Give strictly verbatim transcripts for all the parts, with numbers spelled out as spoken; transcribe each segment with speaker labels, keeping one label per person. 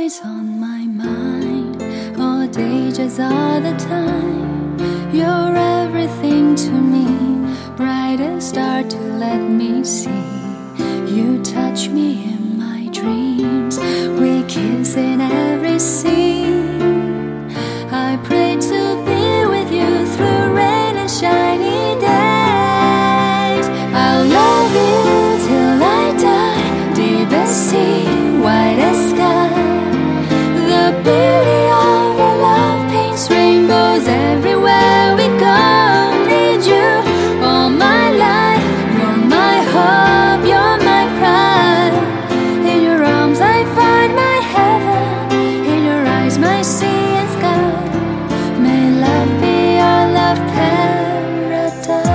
Speaker 1: always on my mind, all day, just all the time. You're everything to me, brightest star to let me see. You touch me in my dreams, we kiss in every scene. I pray to be with you through rain and shiny days. I'll love you till I die, deepest sea, whitest sky. The beauty of our love paints rainbows everywhere we go. Need you all my life, you're my hope, you're my pride. In your arms I find my heaven, in your eyes my sea and sky. May love be our love paradise.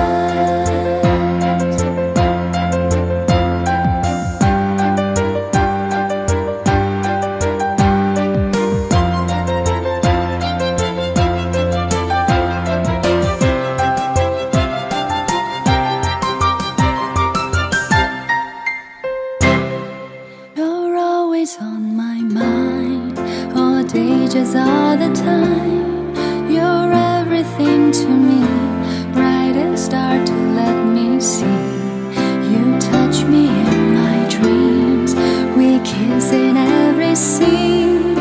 Speaker 1: You're always on my mind, all day, just all the time. You're everything to me, brightest star to let me see. You touch me in my dreams, we kiss in every scene.